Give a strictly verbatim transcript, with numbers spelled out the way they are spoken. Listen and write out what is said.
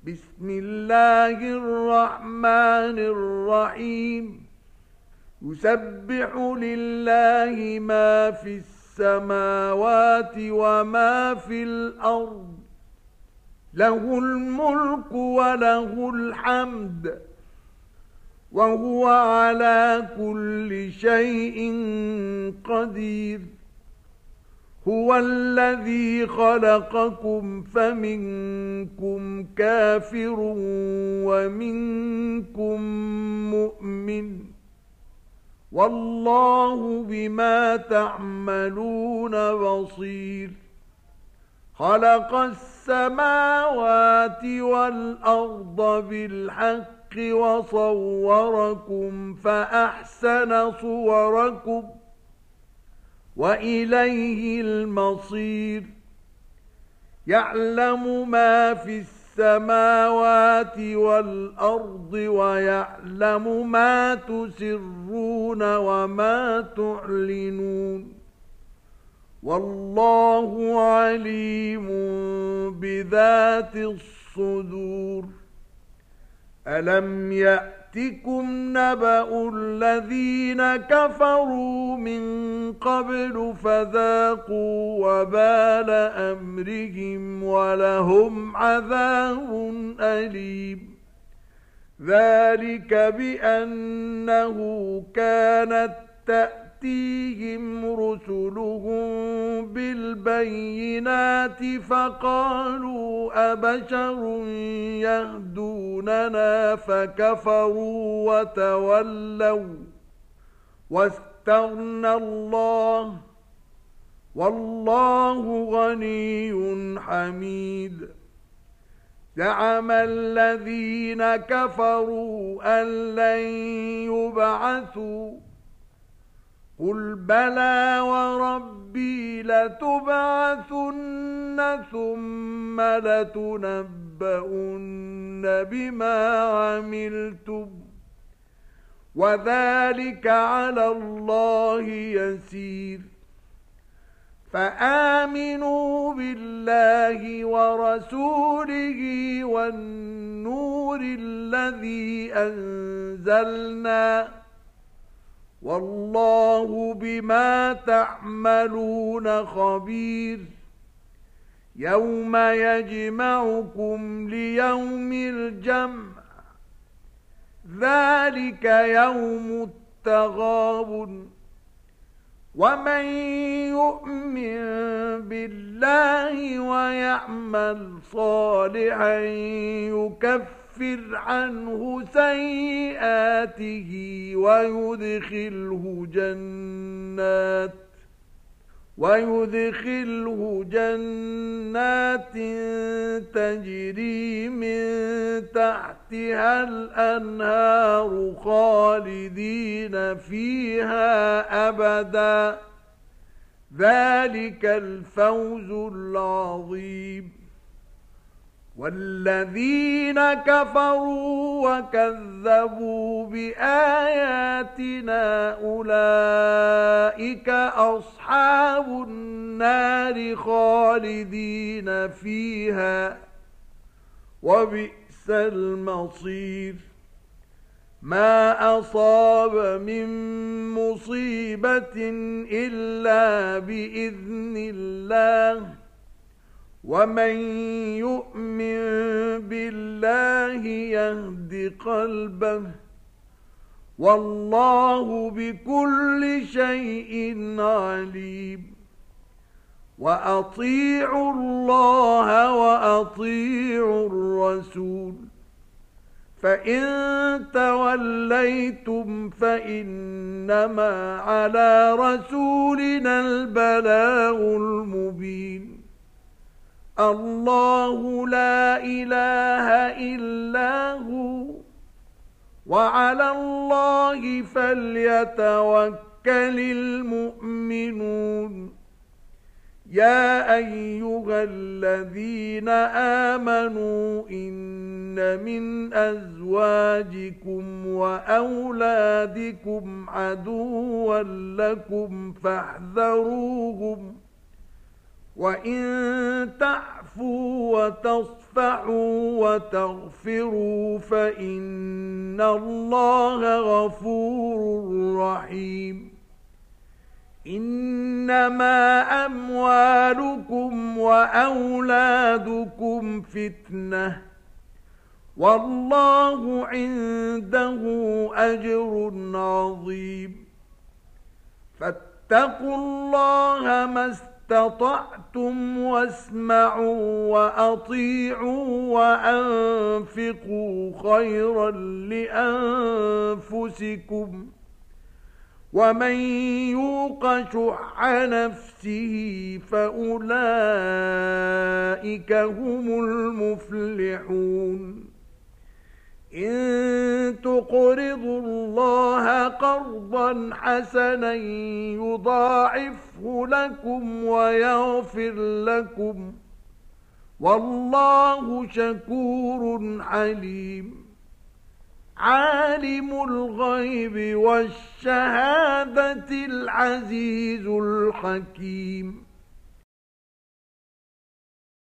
بسم الله الرحمن الرحيم يسبح لله ما في السماوات وما في الأرض له الملك وله الحمد وهو على كل شيء قدير هو الذي خلقكم فمنكم كافر ومنكم مؤمن والله بما تعملون بصير خلق السماوات والأرض بالحق وصوركم فأحسن صوركم وإليه المصير يعلم ما في السماوات والأرض ويعلم ما تسرون وما تعلنون والله عليم بذات الصدور ألم يأتكم نبأ الذين كفروا من قبل فذاقوا وبال أمرهم ولهم عذاب أليم ذلك بأنه كانت تأتيهم رسلهم بالبينات فقالوا أبشر يهدوننا فكفروا وتولوا واستغنى الله والله غني حميد زعم الذين كفروا أن لن يبعثوا قل بلى وربي لتبعثن ثم لتنبؤن بما عملتم وذلك على الله يسير فآمنوا بالله ورسوله والنور الذي أنزلنا والله بما تعملون خبير يوم يجمعكم ليوم الجمع ذلك يوم التغابن ومن يؤمن بالله ويعمل صالحا يكفر عنه سيئاته ويدخله جنات ويدخله جنات تجري من تحتها الأنهار خالدين فيها أبدا ذلك الفوز العظيم والذين كفروا وكذبوا بآياتنا أولئك أصحاب النار خالدين فيها وبئس المصير ما أصاب من مصيبة إلا بإذن الله ومن يؤمن بالله يهد قلبه والله بكل شيء عليم وأطيعوا الله وأطيعوا الرسول فإن توليتم فإنما على رسولنا البلاغ المبين الله لا إله إلا هو وعلى الله فليتوكل المؤمنون يا أيها الذين آمنوا إن من أزواجكم وأولادكم عدوا لكم فاحذروهم وإن تعفوا تعفوا وتصفحوا وتغفروا فإن الله غفور رحيم. إنما أموالكم وأولادكم فتنة والله عنده أجر عظيم. فاتقوا الله ما استطعتم واسمعوا وأطيعوا وأنفقوا خيرا لأنفسكم ومن يوق شح نفسه فأولئك هم المفلحون. إن تقرضوا الله قرضا حسنا يضاعفه لكم ويغفر لكم والله شكور عليم. عالم الغيب والشهادة العزيز الحكيم.